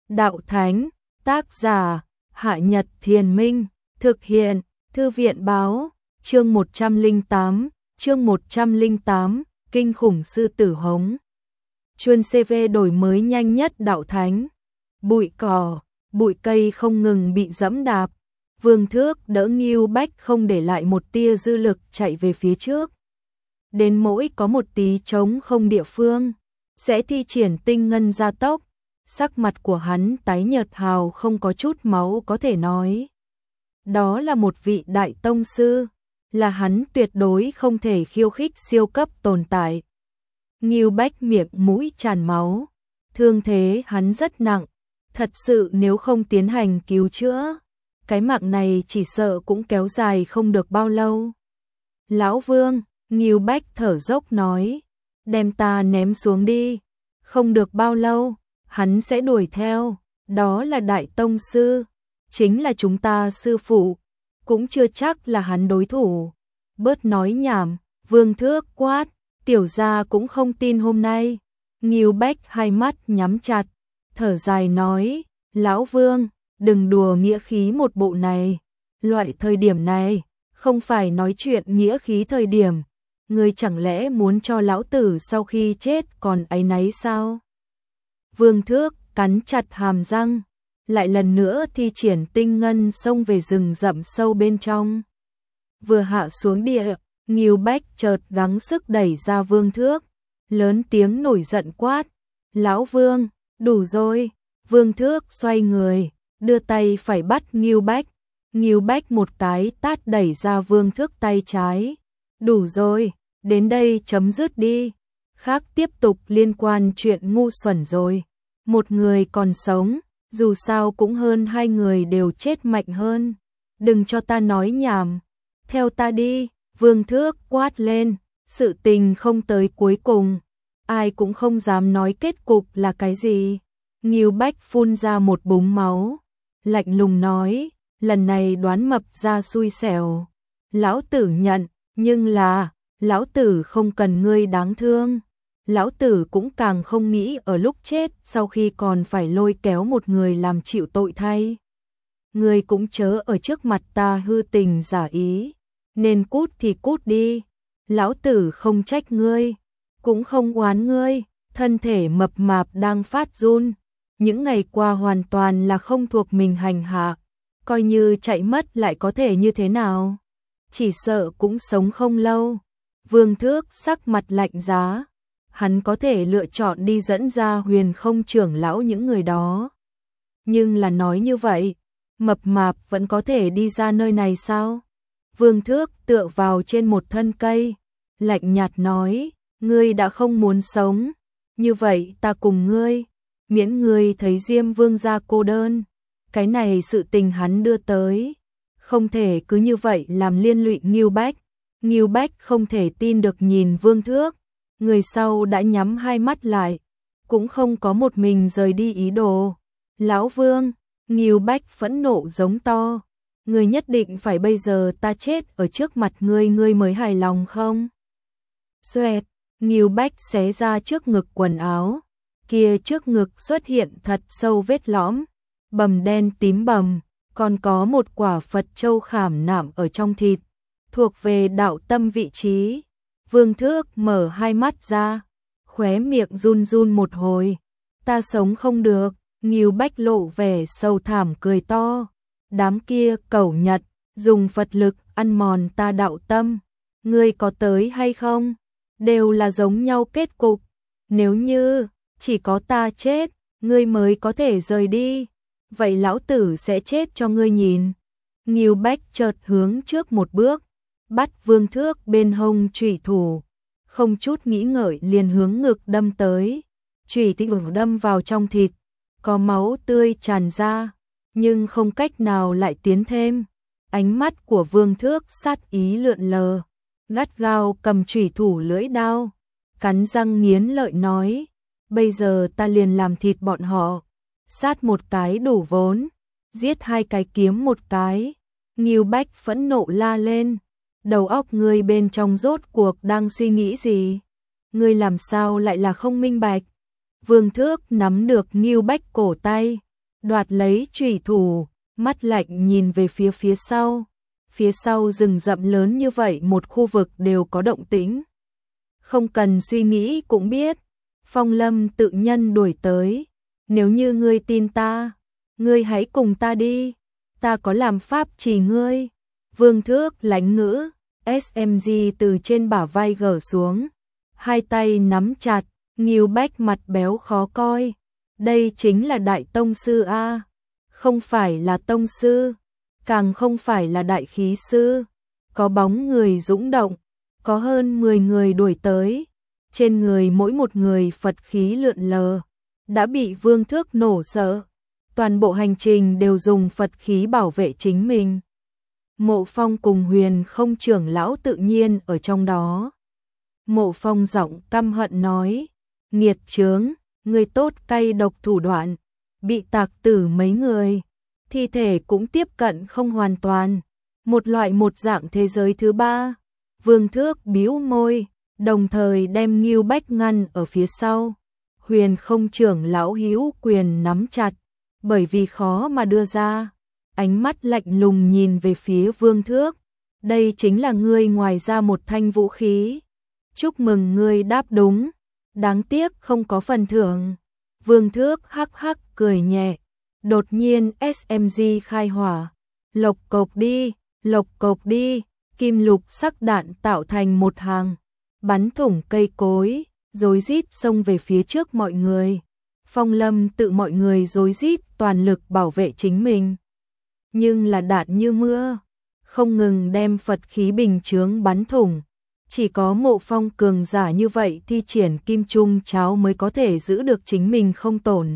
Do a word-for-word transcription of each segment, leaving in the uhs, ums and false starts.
Đạo Thánh, tác giả, Hạ Nhật Thiền Minh, thực hiện, Thư viện Báo, chương một trăm lẻ tám, chương một trăm lẻ tám, Kinh khủng sư tử hống. Chuyên xê vê đổi mới nhanh nhất Đạo Thánh. Bụi cỏ, bụi cây không ngừng bị dẫm đạp. Vương Thước đỡ Ngưu Bách không để lại một tia dư lực chạy về phía trước. Đến mỗi có một tí trống không địa phương, sẽ thi triển tinh ngân gia tốc. Sắc mặt của hắn tái nhợt hào không có chút máu có thể nói. Đó là một vị đại tông sư, là hắn tuyệt đối không thể khiêu khích siêu cấp tồn tại. Ngưu Bách miệng mũi tràn máu, thương thế hắn rất nặng, thật sự nếu không tiến hành cứu chữa, cái mạng này chỉ sợ cũng kéo dài không được bao lâu. Lão Vương, Ngưu Bách thở dốc nói, đem ta ném xuống đi, không được bao lâu, hắn sẽ đuổi theo, đó là đại tông sư, chính là chúng ta sư phụ, cũng chưa chắc là hắn đối thủ. Bớt nói nhảm, Vương Thước quát, tiểu gia cũng không tin hôm nay. Ngưu Bách hai mắt nhắm chặt, thở dài nói, Lão Vương, đừng đùa nghĩa khí một bộ này, loại thời điểm này, không phải nói chuyện nghĩa khí thời điểm, ngươi chẳng lẽ muốn cho lão tử sau khi chết còn áy náy sao? Vương Thước cắn chặt hàm răng, lại lần nữa thi triển tinh ngân xông về rừng rậm sâu bên trong. Vừa hạ xuống địa, Ngưu Bách chợt gắng sức đẩy ra Vương Thước, lớn tiếng nổi giận quát, Lão Vương, đủ rồi. Vương Thước xoay người, đưa tay phải bắt Ngưu Bách, Ngưu Bách một cái tát đẩy ra Vương Thước tay trái, đủ rồi, đến đây chấm dứt đi, khác tiếp tục liên quan chuyện ngu xuẩn rồi, một người còn sống, dù sao cũng hơn hai người đều chết mạnh hơn, đừng cho ta nói nhảm, theo ta đi. Vương Thước quát lên, sự tình không tới cuối cùng, ai cũng không dám nói kết cục là cái gì. Ngưu Bách phun ra một búng máu, lạnh lùng nói, lần này đoán mập ra xui xẻo, lão tử nhận, nhưng là, lão tử không cần ngươi đáng thương, lão tử cũng càng không nghĩ ở lúc chết sau khi còn phải lôi kéo một người làm chịu tội thay. Ngươi cũng chớ ở trước mặt ta hư tình giả ý, nên cút thì cút đi, lão tử không trách ngươi, cũng không oán ngươi, thân thể mập mạp đang phát run, những ngày qua hoàn toàn là không thuộc mình hành hạ, coi như chạy mất lại có thể như thế nào, chỉ sợ cũng sống không lâu. Vương Thước sắc mặt lạnh giá, hắn có thể lựa chọn đi dẫn ra Huyền Không trưởng lão những người đó, nhưng là nói như vậy, mập mạp vẫn có thể đi ra nơi này sao? Vương Thước tựa vào trên một thân cây, lạnh nhạt nói, ngươi đã không muốn sống, như vậy ta cùng ngươi, miễn ngươi thấy Diêm Vương gia cô đơn, cái này sự tình hắn đưa tới, không thể cứ như vậy làm liên lụy Ngưu Bách. Ngưu Bách không thể tin được nhìn Vương Thước, người sau đã nhắm hai mắt lại, cũng không có một mình rời đi ý đồ. Lão Vương, Ngưu Bách phẫn nộ giống to, ngươi nhất định phải bây giờ ta chết ở trước mặt ngươi ngươi mới hài lòng không? Xoẹt, Ngưu Bách xé ra trước ngực quần áo, kia trước ngực xuất hiện thật sâu vết lõm, bầm đen tím bầm, còn có một quả Phật châu khảm nạm ở trong thịt, thuộc về đạo tâm vị trí. Vương Thước mở hai mắt ra, khóe miệng run run một hồi, ta sống không được. Ngưu Bách lộ vẻ sầu thảm cười to, đám kia cẩu nhật, dùng Phật lực ăn mòn ta đạo tâm, ngươi có tới hay không, đều là giống nhau kết cục, nếu như chỉ có ta chết, ngươi mới có thể rời đi, vậy lão tử sẽ chết cho ngươi nhìn. Ngưu Bách chợt hướng trước một bước, bắt Vương Thước bên hông chủy thủ, không chút nghĩ ngợi liền hướng ngực đâm tới, chủy tinh đâm vào trong thịt, có máu tươi tràn ra, nhưng không cách nào lại tiến thêm. Ánh mắt của Vương Thước sát ý lượn lờ, gắt gao cầm chủy thủ lưỡi đao, cắn răng nghiến lợi nói, bây giờ ta liền làm thịt bọn họ, sát một cái đủ vốn, giết hai cái kiếm một cái. Ngưu Bách phẫn nộ la lên, đầu óc ngươi bên trong rốt cuộc đang suy nghĩ gì? Ngươi làm sao lại là không minh bạch? Vương Thước nắm được Ngưu Bách cổ tay, đoạt lấy chủy thủ, mắt lạnh nhìn về phía phía sau. Phía sau rừng rậm lớn như vậy một khu vực đều có động tĩnh. Không cần suy nghĩ cũng biết, Phong Lâm tự nhân đuổi tới. Nếu như ngươi tin ta, ngươi hãy cùng ta đi, ta có làm pháp chỉ ngươi. Vương Thước lãnh ngữ, ét em giê từ trên bả vai gỡ xuống, hai tay nắm chặt, Ngưu Bách mặt béo khó coi. Đây chính là đại tông sư a, không phải là tông sư, càng không phải là đại khí sư. Có bóng người dũng động, có hơn mười người đuổi tới, trên người mỗi một người Phật khí lượn lờ, đã bị Vương Thước nổ sợ. Toàn bộ hành trình đều dùng Phật khí bảo vệ chính mình. Mộ Phong cùng Huyền Không trưởng lão tự nhiên ở trong đó. Mộ Phong giọng căm hận nói, nghiệt chướng, người tốt cay độc thủ đoạn, bị tạc tử mấy người, thi thể cũng tiếp cận không hoàn toàn, một loại một dạng thế giới thứ ba. Vương Thước bĩu môi, đồng thời đem Ngưu Bách ngăn ở phía sau. Huyền Không trưởng lão hữu quyền nắm chặt, bởi vì khó mà đưa ra. Ánh mắt lạnh lùng nhìn về phía Vương Thước, đây chính là ngươi ngoài ra một thanh vũ khí. Chúc mừng ngươi đáp đúng, đáng tiếc không có phần thưởng. Vương Thước hắc hắc cười nhẹ, đột nhiên ét em giê khai hỏa, lộc cộc đi, lộc cộc đi, kim lục sắc đạn tạo thành một hàng, bắn thủng cây cối, rối rít xông về phía trước mọi người. Phong Lâm tự mọi người rối rít toàn lực bảo vệ chính mình. Nhưng là đạn như mưa, không ngừng đem Phật khí bình chướng bắn thủng. Chỉ có Mộ Phong cường giả như vậy thi triển kim trung cháo mới có thể giữ được chính mình không tổn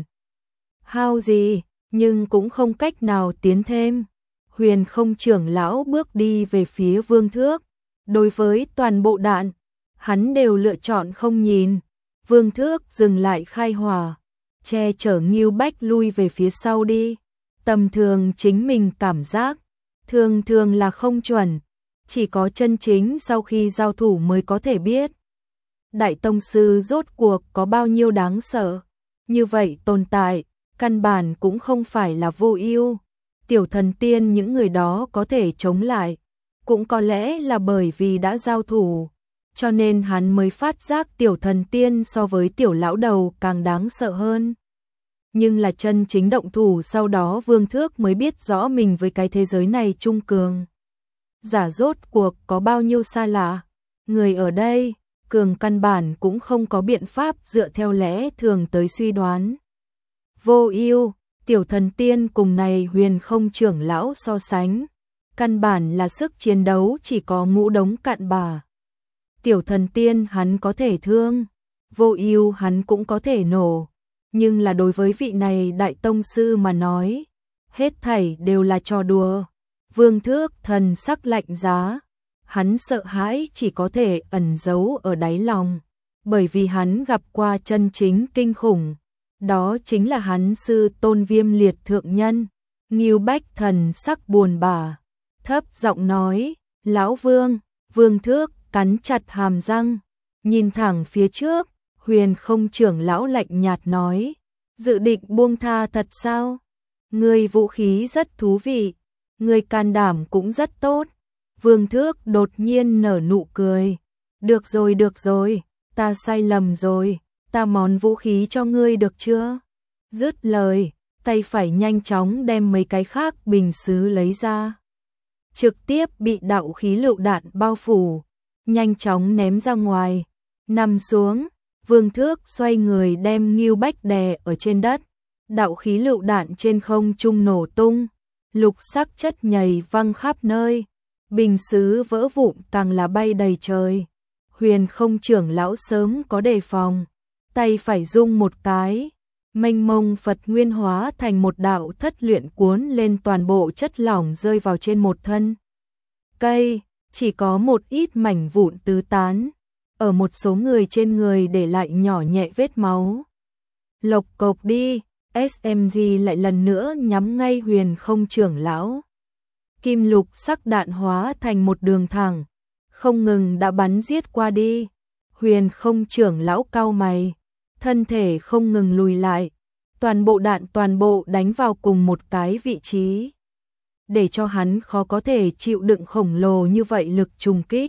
hao gì, nhưng cũng không cách nào tiến thêm. Huyền Không trưởng lão bước đi về phía Vương Thước, đối với toàn bộ đạn, hắn đều lựa chọn không nhìn. Vương Thước dừng lại khai hỏa, che chở Ngưu Bách lui về phía sau đi. Tầm thường chính mình cảm giác, thường thường là không chuẩn, chỉ có chân chính sau khi giao thủ mới có thể biết. Đại tông sư rốt cuộc có bao nhiêu đáng sợ, như vậy tồn tại, căn bản cũng không phải là vô ưu. Tiểu thần tiên những người đó có thể chống lại, cũng có lẽ là bởi vì đã giao thủ, cho nên hắn mới phát giác tiểu thần tiên so với tiểu lão đầu càng đáng sợ hơn. Nhưng là chân chính động thủ sau đó Vương Thước mới biết rõ mình với cái thế giới này trung cường giả rốt cuộc có bao nhiêu xa lạ. Người ở đây, cường căn bản cũng không có biện pháp dựa theo lẽ thường tới suy đoán. Vô ưu, tiểu thần tiên cùng này Huyền Không trưởng lão so sánh, căn bản là sức chiến đấu chỉ có ngũ đống cạn bà. Tiểu thần tiên hắn có thể thương, vô ưu hắn cũng có thể nổ, nhưng là đối với vị này đại tông sư mà nói, hết thảy đều là trò đùa. Vương Thước thần sắc lạnh giá, hắn sợ hãi chỉ có thể ẩn giấu ở đáy lòng, bởi vì hắn gặp qua chân chính kinh khủng, đó chính là hắn sư tôn Viêm Liệt thượng nhân. Ngưu Bách thần sắc buồn bã, thấp giọng nói, lão Vương. Vương Thước cắn chặt hàm răng, nhìn thẳng phía trước. Huyền Không trưởng lão lạnh nhạt nói, dự định buông tha thật sao? Ngươi vũ khí rất thú vị, ngươi can đảm cũng rất tốt. Vương Thước đột nhiên nở nụ cười, được rồi được rồi, ta sai lầm rồi, ta món vũ khí cho ngươi được chưa? Dứt lời, tay phải nhanh chóng đem mấy cái khác bình sứ lấy ra, trực tiếp bị đạo khí lựu đạn bao phủ, nhanh chóng ném ra ngoài, nằm xuống. Vương Thước xoay người đem Ngưu Bách đè ở trên đất, đạo khí lựu đạn trên không trung nổ tung, lục sắc chất nhầy văng khắp nơi, bình sứ vỡ vụn càng là bay đầy trời. Huyền Không trưởng lão sớm có đề phòng, tay phải rung một cái, mênh mông Phật nguyên hóa thành một đạo thất luyện cuốn lên toàn bộ chất lỏng rơi vào trên một thân cây, chỉ có một ít mảnh vụn tứ tán, ở một số người trên người để lại nhỏ nhẹ vết máu. Lộc cộc đi, ét em giê lại lần nữa nhắm ngay Huyền Không trưởng lão. Kim lục sắc đạn hóa thành một đường thẳng, không ngừng đã bắn giết qua đi. Huyền Không trưởng lão cau mày, thân thể không ngừng lùi lại, toàn bộ đạn toàn bộ đánh vào cùng một cái vị trí, để cho hắn khó có thể chịu đựng khổng lồ như vậy lực trùng kích.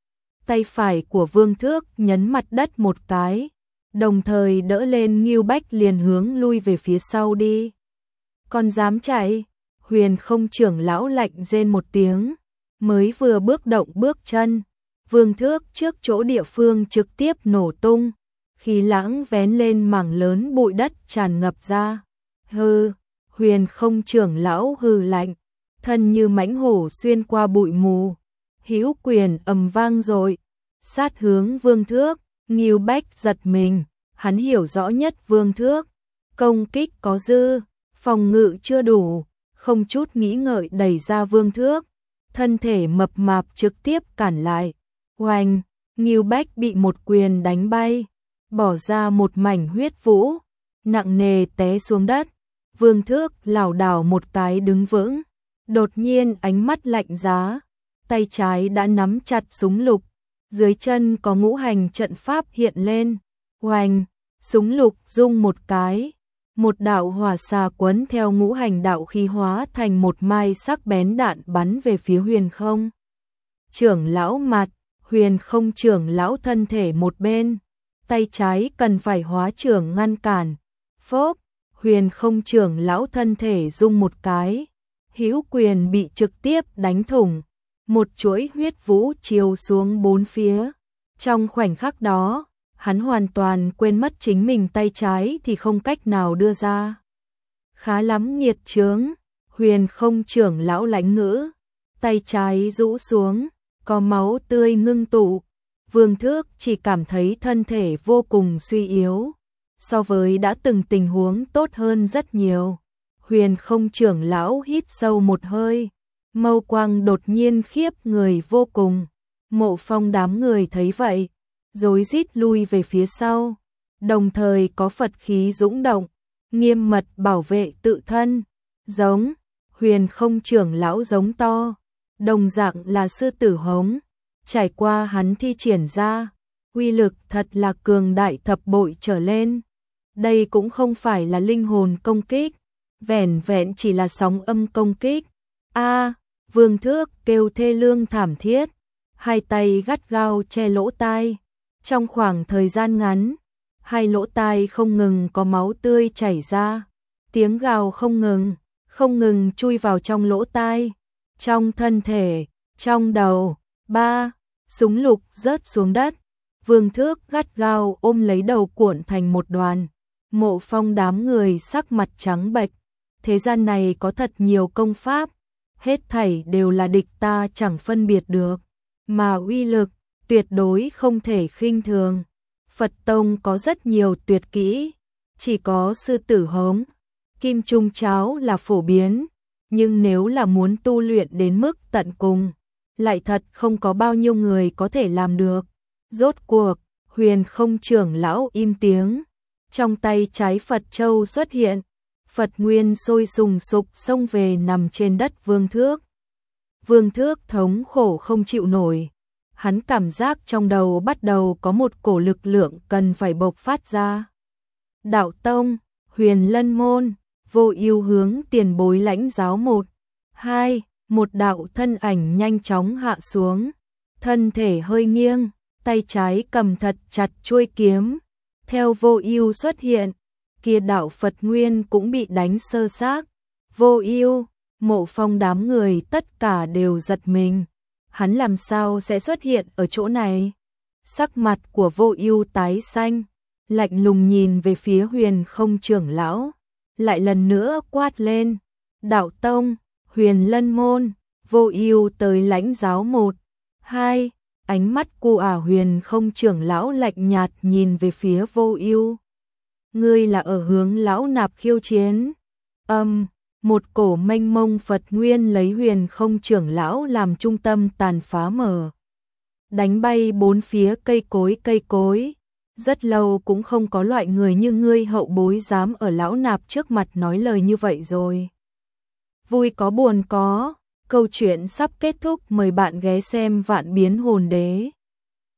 Tay phải của Vương Thước nhấn mặt đất một cái, đồng thời đỡ lên Ngưu Bách liền hướng lui về phía sau đi. Còn dám chạy? Huyền Không trưởng lão lạnh rên một tiếng, mới vừa bước động bước chân, Vương Thước trước chỗ địa phương trực tiếp nổ tung, khí lãng vén lên mảng lớn bụi đất tràn ngập ra. Hừ, Huyền Không trưởng lão hừ lạnh, thân như mãnh hổ xuyên qua bụi mù, hữu quyền ầm vang rồi, sát hướng Vương Thước. Ngưu Bách giật mình, hắn hiểu rõ nhất Vương Thước, công kích có dư, phòng ngự chưa đủ, không chút nghĩ ngợi đẩy ra Vương Thước, thân thể mập mạp trực tiếp cản lại. Oanh, Ngưu Bách bị một quyền đánh bay, bỏ ra một mảnh huyết vũ, nặng nề té xuống đất. Vương Thước lảo đảo một cái đứng vững, đột nhiên ánh mắt lạnh giá, tay trái đã nắm chặt súng lục, dưới chân có ngũ hành trận pháp hiện lên. Oanh, súng lục rung một cái, một đạo hỏa xà quấn theo ngũ hành đạo khí hóa thành một mai sắc bén đạn bắn về phía Huyền Không trưởng lão mặt. Huyền Không trưởng lão thân thể một bên, tay trái cần phải hóa trưởng ngăn cản. Phốp, Huyền Không trưởng lão thân thể rung một cái, hữu quyền bị trực tiếp đánh thủng, một chuỗi huyết vũ chiếu xuống bốn phía. Trong khoảnh khắc đó, hắn hoàn toàn quên mất chính mình tay trái thì không cách nào đưa ra. Khá lắm nghiệt chướng, Huyền Không trưởng lão lãnh ngữ, tay trái rũ xuống, có máu tươi ngưng tụ. Vương Thước chỉ cảm thấy thân thể vô cùng suy yếu, so với đã từng tình huống tốt hơn rất nhiều. Huyền Không trưởng lão hít sâu một hơi, mâu quang đột nhiên khiếp người vô cùng. Mộ Phong đám người thấy vậy, rối rít lui về phía sau, đồng thời có Phật khí dũng động, nghiêm mật bảo vệ tự thân. Giống, Huyền Không trưởng lão giống to, đồng dạng là sư tử hống, trải qua hắn thi triển ra, uy lực thật là cường đại thập bội trở lên. Đây cũng không phải là linh hồn công kích, vẻn vẹn chỉ là sóng âm công kích. A, Vương Thước kêu thê lương thảm thiết, hai tay gắt gao che lỗ tai. Trong khoảng thời gian ngắn, hai lỗ tai không ngừng có máu tươi chảy ra, tiếng gào không ngừng, không ngừng chui vào trong lỗ tai, trong thân thể, trong đầu. Ba, súng lục rớt xuống đất, Vương Thước gắt gao ôm lấy đầu cuộn thành một đoàn. Mộ Phong đám người sắc mặt trắng bệch, thế gian này có thật nhiều công pháp, hết thảy đều là địch ta chẳng phân biệt được, mà uy lực tuyệt đối không thể khinh thường. Phật tông có rất nhiều tuyệt kỹ, chỉ có sư tử hống, kim trung cháo là phổ biến, nhưng nếu là muốn tu luyện đến mức tận cùng, lại thật không có bao nhiêu người có thể làm được. Rốt cuộc, Huyền Không trưởng lão im tiếng, trong tay trái Phật châu xuất hiện, Phật nguyên sôi sùng sục xông về nằm trên đất Vương Thước. Vương Thước thống khổ không chịu nổi, hắn cảm giác trong đầu bắt đầu có một cổ lực lượng cần phải bộc phát ra. Đạo tông, Huyền Lân môn, Vô Ưu hướng tiền bối lãnh giáo một, hai, một đạo thân ảnh nhanh chóng hạ xuống, thân thể hơi nghiêng, tay trái cầm thật chặt chuôi kiếm. Theo Vô Ưu xuất hiện, kia đạo Phật nguyên cũng bị đánh sơ xác. Vô Ưu, Mộ Phong đám người tất cả đều giật mình, hắn làm sao sẽ xuất hiện ở chỗ này? Sắc mặt của Vô Ưu tái xanh, lạnh lùng nhìn về phía Huyền Không trưởng lão, lại lần nữa quát lên, đạo tông, Huyền Lân môn, Vô Ưu tới lãnh giáo một, hai, ánh mắt của ả Huyền Không trưởng lão lạnh nhạt nhìn về phía Vô Ưu. Ngươi là ở hướng lão nạp khiêu chiến? Âm, một cổ mênh mông Phật nguyên lấy Huyền Không trưởng lão làm trung tâm tàn phá mở, đánh bay bốn phía cây cối cây cối. Rất lâu cũng không có loại người như ngươi hậu bối dám ở lão nạp trước mặt nói lời như vậy rồi. Vui có buồn có, câu chuyện sắp kết thúc, mời bạn ghé xem Vạn Biến Hồn Đế.